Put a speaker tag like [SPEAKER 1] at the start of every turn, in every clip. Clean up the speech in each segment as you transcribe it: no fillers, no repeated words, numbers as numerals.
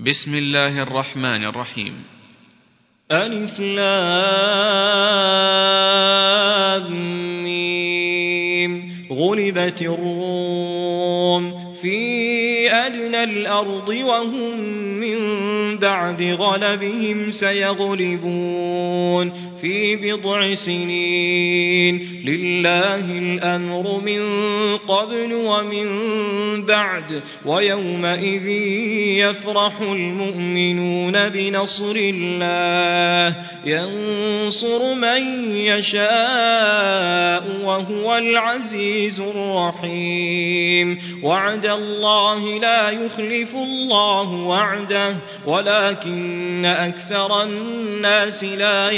[SPEAKER 1] بسم الله الرحمن الرحيم.
[SPEAKER 2] ألف لام ميم. غلبت الروم في أدنى الأرض وهم من بعد غلبهم سيغلبون في بضع سنين. لله الأمر من قبل ومن بعد ويومئذ يفرح المؤمنون بنصر الله ينصر من يشاء وهو العزيز الرحيم. وعد الله لا يخلف الله وعده ولكن أكثر الناس لا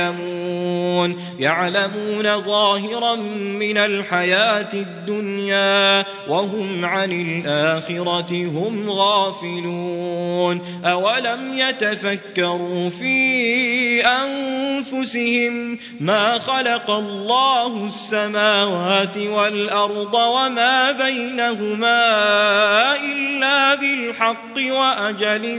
[SPEAKER 2] يعلمون ظاهرا من الحياة الدنيا وهم عن الآخرة هم غافلون. أولم يتفكروا في أنفسهم ما خلق الله السماوات والأرض وما بينهما إلا بالحق وأجل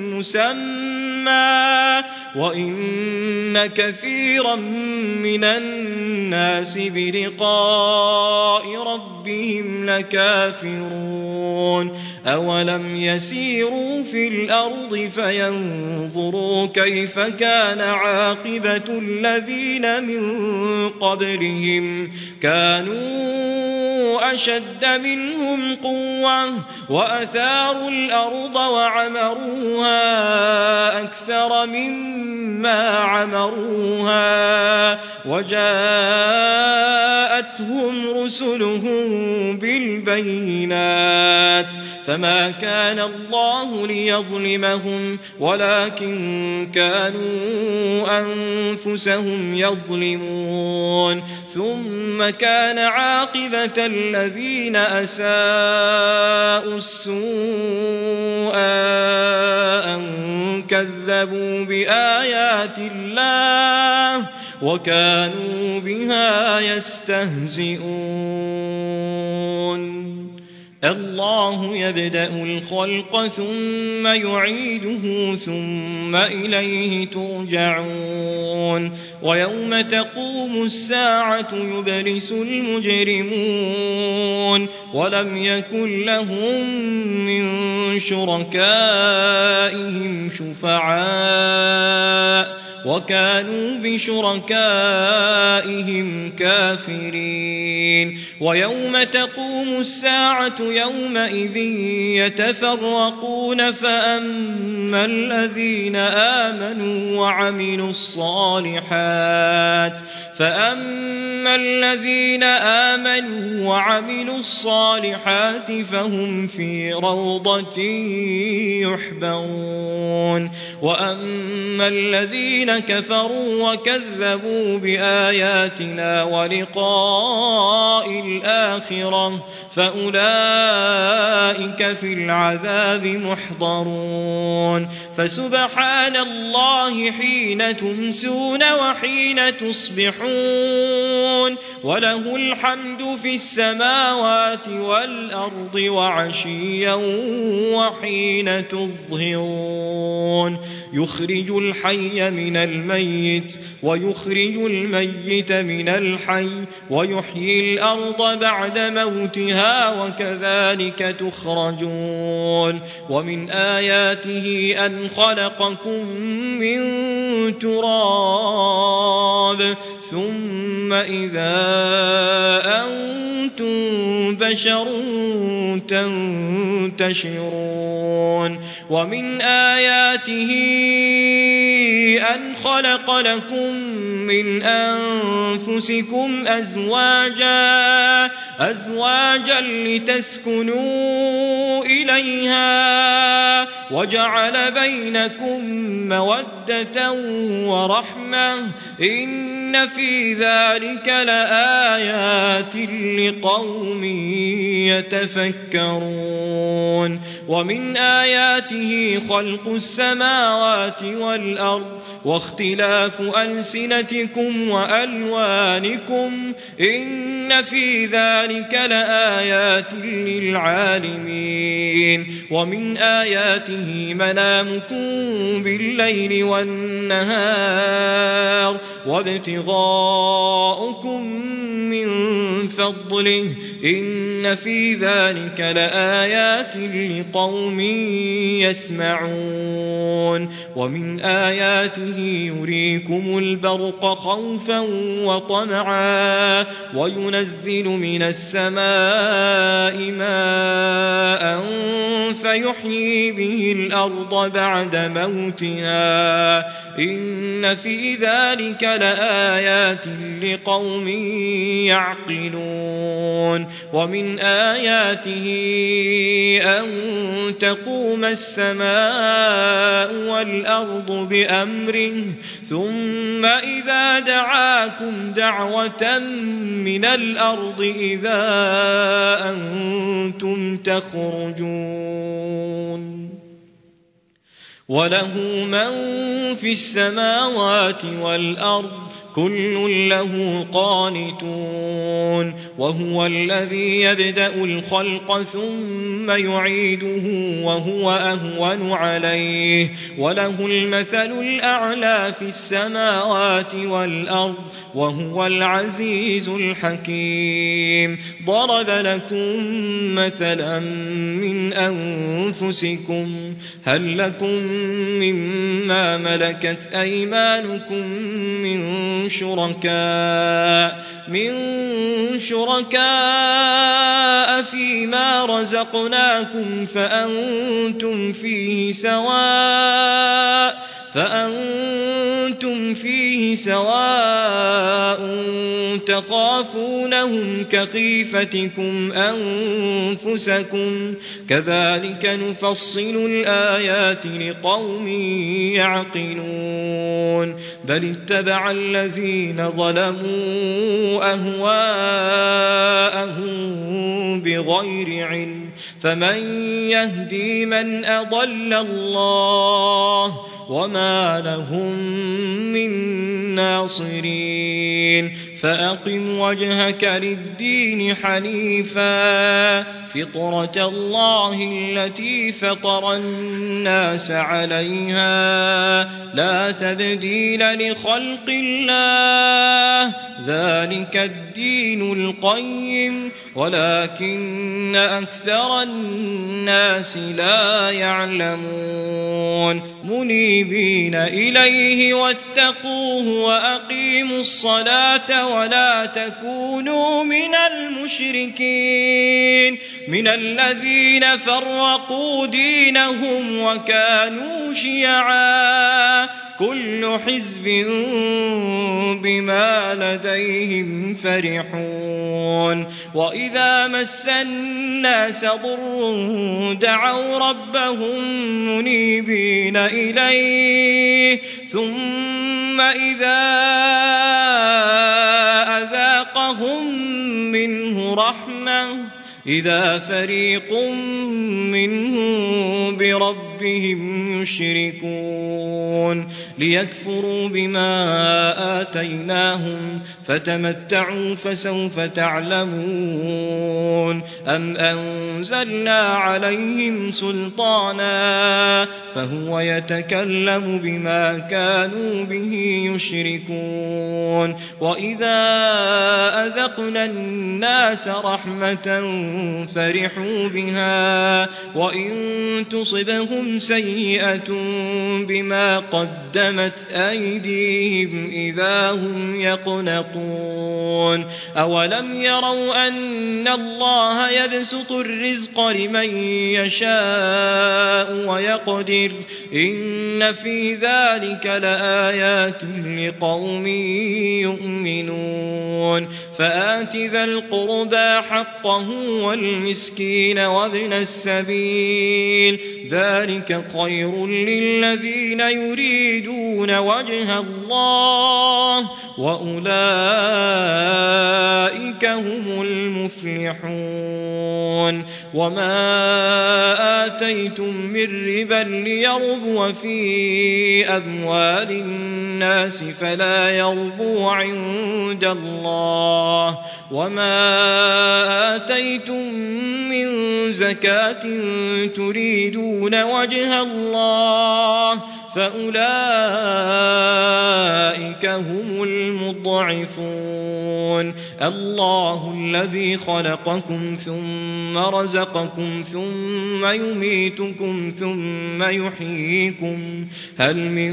[SPEAKER 2] مسمى وإن كثيرا من الناس بلقاء ربهم لكافرون. أولم يسيروا في الأرض فينظروا كيف كان عاقبة الذين من قبلهم كانوا أشد منهم قوة وأثاروا الأرض وعمروها أكثر مما عمروها وجاءتهم رسلهم بالبينات فما كان الله ليظلمهم ولكن كانوا أنفسهم يظلمون. ثم كان عاقبة الذين أساءوا السوء أن كذبوا بآيات الله وكانوا بها يستهزئون. الله يبدأ الخلق ثم يعيده ثم إليه ترجعون. ويوم تقوم الساعة يبلس المجرمون ولم يكن لهم من شركائهم شفعاء وكانوا بشركائهم كافرين. ويوم تقوم الساعة يومئذ يتفرقون فأما الذين آمنوا وعملوا الصالحات فهم في روضة يحبرون. وأما الذين كفروا وكذبوا بآياتنا ولقاء الآخرة فأولئك في العذاب محضرون. فسبحان الله حين تمسون وحين تصبحون وله الحمد في السماوات والأرض وعشيا وحين تظهرون. يخرج الحي من الميت ويخرج الميت من الحي ويحيي الأرض بعد موتها وكذلك تخرجون. ومن آياته أن خلقكم من تراب ثم إذا أنتم بشر تنتشرون. ومن آياته أن خلق لكم من أنفسكم أزواجا لتسكنوا إليها وجعل بينكم مودة ورحمة إن في ذلك لآيات لقوم يتفكرون. ومن آياته خلق السماوات والأرض واختلاف ألسنتكم وألوانكم إن في ذلك لآيات للعالمين ومن آياته منامكم بالليل والنهار وابتغاؤكم من فضله إن في ذلك لآيات لقوم يسمعون ومن آياته يريكم البرق خوفا وطمعا وينزل من السماء ماء فيحيي به الأرض بعد موتها إن في ذلك لآيات لقوم يعقلون ومن آياته أن تقوم السماء والأرض بأمره ثم إذا دعاكم دعوة من الأرض إذا أنتم تخرجون وله من في السماوات والأرض كل له قانتون وهو الذي يبدأ الخلق ثم يعيده وهو أهون عليه وله المثل الأعلى في السماوات والأرض وهو العزيز الحكيم ضرب لكم مثلا من أنفسكم هل لكم مما ملكت أيمانكم من شركاء فيما رزقناكم فأنتم فيه سواء تخافونهم كخيفتكم أنفسكم كذلك نفصل الآيات لقوم يعقلون بل اتبع الذين ظلموا أهواءهم بغير علم فمن يهدي من أضل الله وما لهم من ناصرين فأقم وجهك للدين حنيفا فطرة الله التي فطر الناس عليها لا تبديل لخلق الله ذلك الدين القيم ولكن أكثر الناس لا يعلمون منيبين إليه واتقوه وأقيموا الصلاة ولا تكونوا من المشركين من الذين فرقوا دينهم وكانوا شيعا كل حزب بما لديهم فرحون وإذا مس الناس ضر دعوا ربهم منيبين إليه ثم إذا أذاقهم منه رحمة إذا فريق منهم بربهم يشركون ليكفروا بما آتيناهم فتمتعوا فسوف تعلمون أم أنزلنا عليهم سلطانا فهو يتكلم بما كانوا به يشركون وإذا أذقنا الناس رحمة فرحوا بها وإن تصبهم سيئة بما قدمت أيديهم إذا هم يقنطون أولم يروا أن الله يبسط الرزق لمن يشاء ويقدر إن في ذلك لآيات لقوم يؤمنون فآت ذا القربى حقه والمسكين وابن السبيل ذلك خير للذين يريدون تريدون وجه الله وأولئك هم المفلحون وما آتيتم من ربا ليربو في أموال الناس فلا يربو عند الله وما آتيتم من زكاة تريدون وجه الله فأولئك هم المضعفون الله الذي خلقكم ثم رزقكم ثم يميتكم ثم يحييكم هل من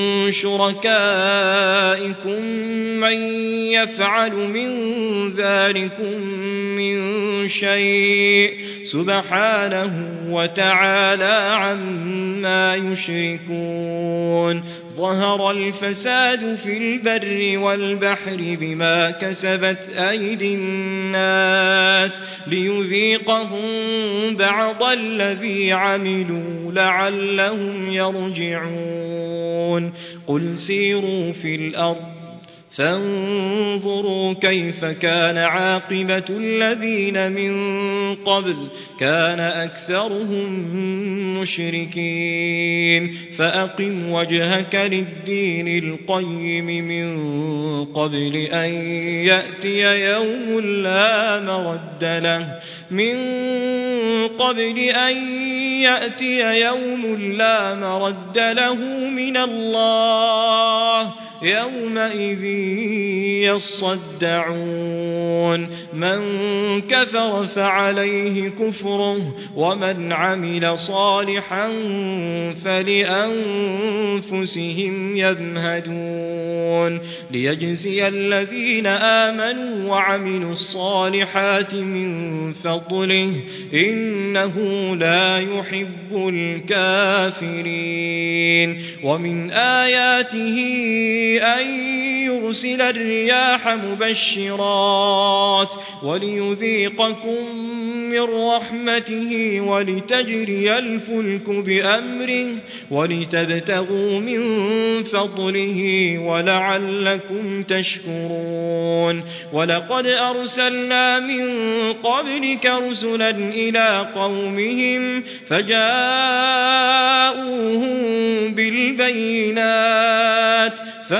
[SPEAKER 2] شركائكم من يفعل من ذلكم من شيء سبحانه وتعالى عما يشركون ظهر الفساد في البر والبحر بما كسبت أيدي الناس ليذيقهم بعض الذي عملوا لعلهم يرجعون قل سيروا في الأرض فانظروا كيف كان عاقبة الذين من قبل كان أكثرهم مشركين فأقم وجهك للدين القيم من قبل أن يأتي يوم لا مرد له من الله يومئذ يصدعون من كفر فعليه كفره ومن عمل صالحا فلأنفسهم يمهدون ليجزي الذين آمنوا وعملوا الصالحات من فضله إنه لا يحب الكافرين ومن آياته أن يرسل الرياح مبشرات وليذيقكم من رحمته ولتجري الفلك بأمره ولتبتغوا من فضله ولعلكم تشكرون ولقد أرسلنا من قبلك رسلا إلى قومهم فجاءوهم بالبينات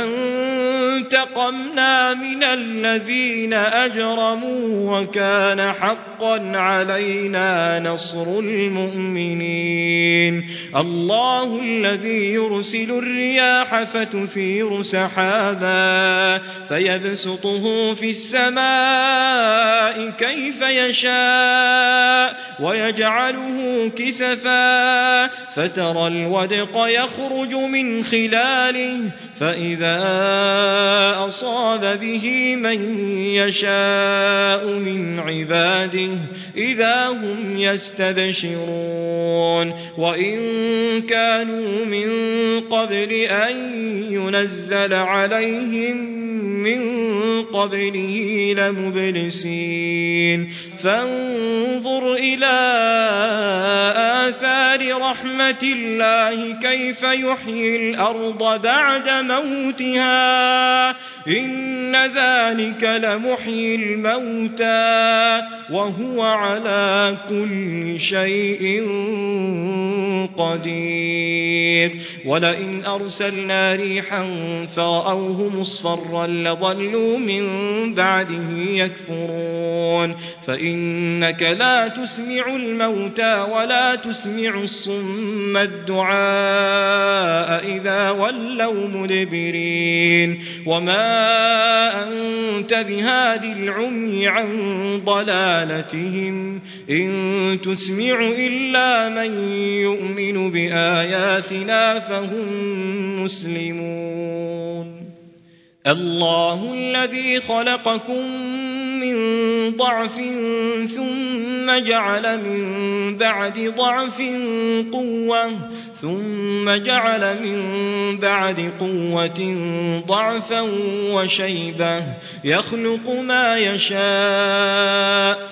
[SPEAKER 2] فانتقمنا من الذين أجرموا وكان حقا علينا نصر المؤمنين الله الذي يرسل الرياح فتثير سحابا فيبسطه في السماء كيف يشاء ويجعله كسفا فترى الودق يخرج من خلاله فإذا أصاب به من يشاء من عباده إذا هم يستبشرون وإن كانوا من قبل أن ينزل عليهم من قبله لمبلسين فانظر إلى آثار رحمة الله كيف يحيي الأرض بعد موتها إن ذلك لمحيي الموتى وهو على كل شيء قدير ولئن أرسلنا ريحا فرأوه مصفرا لظلوا من بعده يكفرون فإنك لا تسمع الموتى ولا تسمع الصم الدعاء إذا ولوا مدبرين وما أنت بهاد العمي عن ضلالتهم إن تسمع إلا من يؤمن بآياتنا فهم مسلمون الله الذي خلقكم من ضعف ثم جعل من بعد ضعف قوة ثم جعل من بعد قوة ضعفا وشيبة يخلق ما يشاء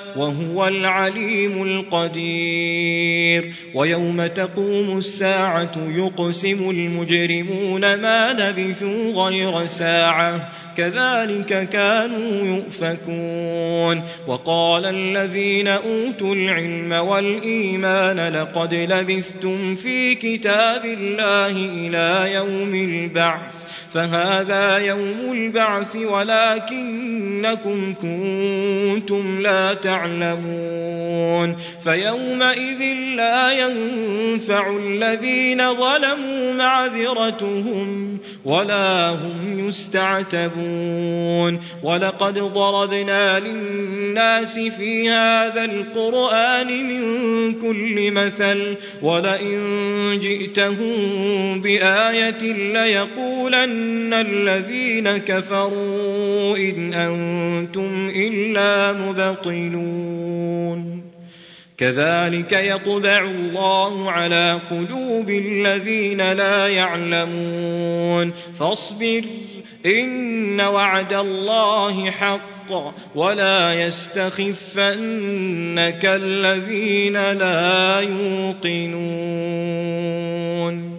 [SPEAKER 2] وهو العليم القدير ويوم تقوم الساعة يقسم المجرمون ما لبثوا غير ساعة كذلك كانوا يؤفكون وقال الذين أوتوا العلم والإيمان لقد لبثتم في كتاب الله إلى يوم البعث فهذا يوم البعث ولكنكم كنتم لا تعلمون فيومئذ لا ينفع الذين ظلموا معذرتهم ولا هم يستعتبون ولقد ضربنا للناس في هذا القرآن من كل مثل ولئن جئتهم بآية ليقولن الذين كفروا إن أنتم إلا مبطلون كذلك يطبع الله على قلوب الذين لا يعلمون فاصبر إن وعد الله حق ولا يستخفنك الذين لا يوقنون